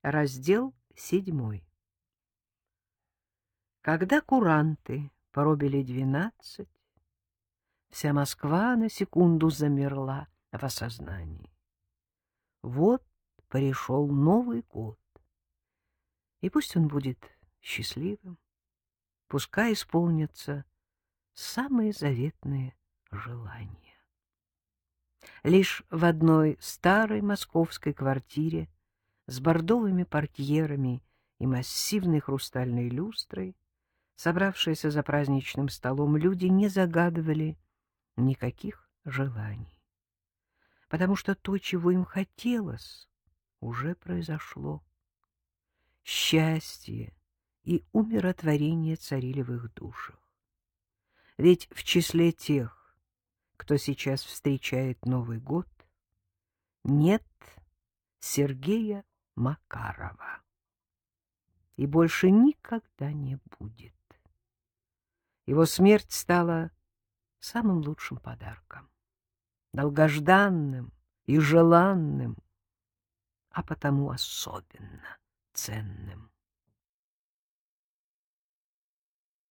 Раздел 7. Когда куранты пробили 12, вся Москва на секунду замерла в осознании. Вот пришел Новый год, и пусть он будет счастливым, пускай исполнятся самые заветные желания. Лишь в одной старой московской квартире с бордовыми портьерами и массивной хрустальной люстрой, собравшиеся за праздничным столом, люди не загадывали никаких желаний, потому что то, чего им хотелось, уже произошло. Счастье и умиротворение царили в их душах. Ведь в числе тех, кто сейчас встречает Новый год, нет Сергея Макарова. И больше никогда не будет. Его смерть стала самым лучшим подарком, долгожданным и желанным, а потому особенно ценным.